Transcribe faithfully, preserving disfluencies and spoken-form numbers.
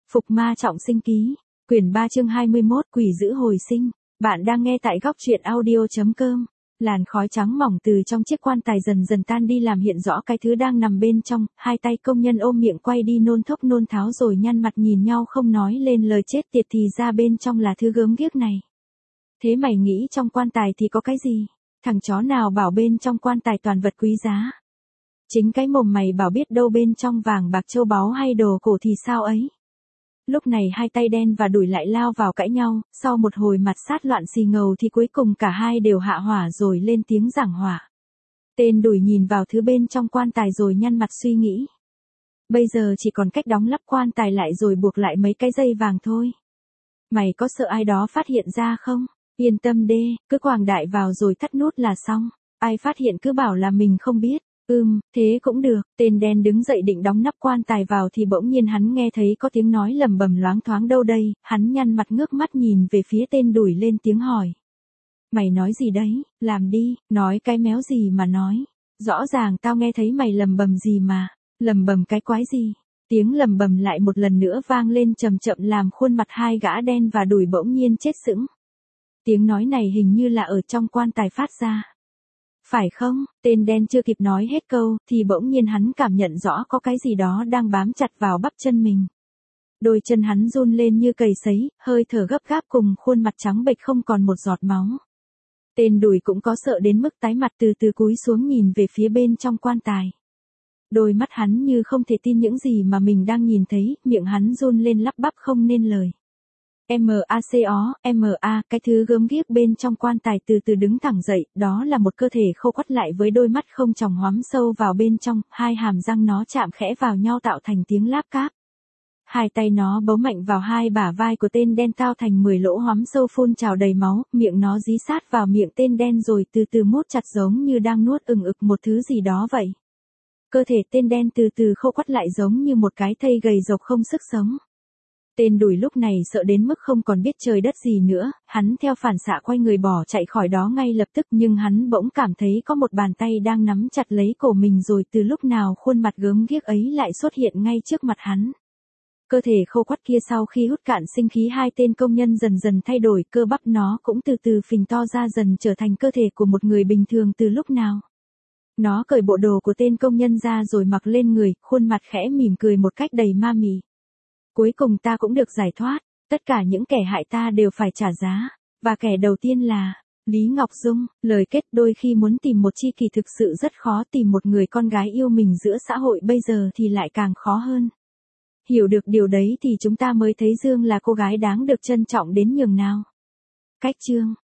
Phục ma trọng sinh ký, quyển ba chương hai mươi mốt quỷ dữ hồi sinh. Bạn đang nghe tại góc truyện audio chấm com. Làn khói trắng mỏng từ trong chiếc quan tài dần dần tan đi làm hiện rõ cái thứ đang nằm bên trong, hai tay công nhân ôm miệng quay đi nôn thốc nôn tháo rồi nhăn mặt nhìn nhau không nói lên lời, chết tiệt, thì ra bên trong là thứ gớm ghiếc này. Thế mày nghĩ trong quan tài thì có cái gì? Thằng chó nào bảo bên trong quan tài toàn vật quý giá? Chính cái mồm mày bảo biết đâu bên trong vàng bạc châu báu hay đồ cổ thì sao ấy. Lúc này hai tay đen và đủi lại lao vào cãi nhau, sau một hồi mặt sát loạn xì ngầu thì cuối cùng cả hai đều hạ hỏa rồi lên tiếng giảng hòa. Tên đủi nhìn vào thứ bên trong quan tài rồi nhăn mặt suy nghĩ. Bây giờ chỉ còn cách đóng lắp quan tài lại rồi buộc lại mấy cái dây vàng thôi. Mày có sợ ai đó phát hiện ra không? Yên tâm đê, cứ quàng đại vào rồi thắt nút là xong. Ai phát hiện cứ bảo là mình không biết. Ừm, thế cũng được. Tên đen đứng dậy định đóng nắp quan tài vào thì bỗng nhiên hắn nghe thấy có tiếng nói lầm bầm loáng thoáng đâu đây, hắn nhăn mặt ngước mắt nhìn về phía tên đủi lên tiếng hỏi. Mày nói gì đấy, làm đi, nói cái méo gì mà nói. Rõ ràng tao nghe thấy mày lầm bầm gì mà, lầm bầm cái quái gì. Tiếng lầm bầm lại một lần nữa vang lên chậm chậm làm khuôn mặt hai gã đen và đủi bỗng nhiên chết sững. Tiếng nói này hình như là ở trong quan tài phát ra. Phải không? Tên đen chưa kịp nói hết câu, thì bỗng nhiên hắn cảm nhận rõ có cái gì đó đang bám chặt vào bắp chân mình. Đôi chân hắn run lên như cầy sấy, hơi thở gấp gáp cùng khuôn mặt trắng bệch không còn một giọt máu. Tên đủi cũng có sợ đến mức tái mặt, từ từ cúi xuống nhìn về phía bên trong quan tài. Đôi mắt hắn như không thể tin những gì mà mình đang nhìn thấy, miệng hắn run lên lắp bắp không nên lời. M-A-C-O, M-A, cái thứ gớm ghiếc bên trong quan tài từ từ đứng thẳng dậy, đó là một cơ thể khô quắt lại với đôi mắt không tròng hoắm sâu vào bên trong, hai hàm răng nó chạm khẽ vào nhau tạo thành tiếng láp cáp. Hai tay nó bấu mạnh vào hai bả vai của tên đen tạo thành mười lỗ hoắm sâu phun trào đầy máu, miệng nó dí sát vào miệng tên đen rồi từ từ mút chặt giống như đang nuốt ừng ực một thứ gì đó vậy. Cơ thể tên đen từ từ khô quắt lại giống như một cái thây gầy rộc không sức sống. Tên đủi lúc này sợ đến mức không còn biết trời đất gì nữa, hắn theo phản xạ quay người bỏ chạy khỏi đó ngay lập tức, nhưng hắn bỗng cảm thấy có một bàn tay đang nắm chặt lấy cổ mình rồi từ lúc nào khuôn mặt gớm ghiếc ấy lại xuất hiện ngay trước mặt hắn. Cơ thể khô quắt kia sau khi hút cạn sinh khí hai tên công nhân dần dần thay đổi, cơ bắp nó cũng từ từ phình to ra dần trở thành cơ thể của một người bình thường từ lúc nào. Nó cởi bộ đồ của tên công nhân ra rồi mặc lên người, khuôn mặt khẽ mỉm cười một cách đầy ma mị. Cuối cùng ta cũng được giải thoát, tất cả những kẻ hại ta đều phải trả giá, và kẻ đầu tiên là Lý Ngọc Dung. Lời kết: đôi khi muốn tìm một tri kỷ thực sự rất khó, tìm một người con gái yêu mình giữa xã hội bây giờ thì lại càng khó hơn. Hiểu được điều đấy thì chúng ta mới thấy Dương là cô gái đáng được trân trọng đến nhường nào. Cách chương